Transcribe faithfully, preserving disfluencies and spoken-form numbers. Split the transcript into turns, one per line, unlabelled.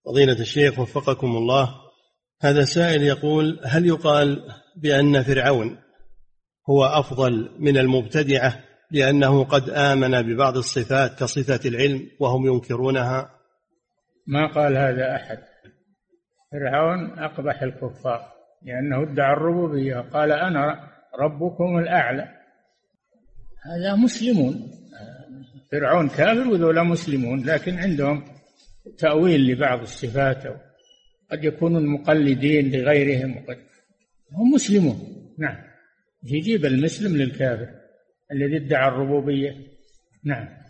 فضيلة الشيخ وفقكم الله، هذا سائل يقول: هل يقال بأن فرعون هو أفضل من المبتدعة لأنه قد آمن ببعض الصفات كصفة العلم وهم ينكرونها؟
ما قال هذا أحد. فرعون أقبح الكفار لأنه ادعى الربوبية، قال أنا ربكم الأعلى. هذا مسلمون، فرعون كافر وذولا مسلمون، لكن عندهم تأويل لبعض الصفات، قد يكونون مقلدين لغيرهم، وقد هم مسلمون. نعم، يجيب المسلم للكافر الذي ادعى الربوبية. نعم.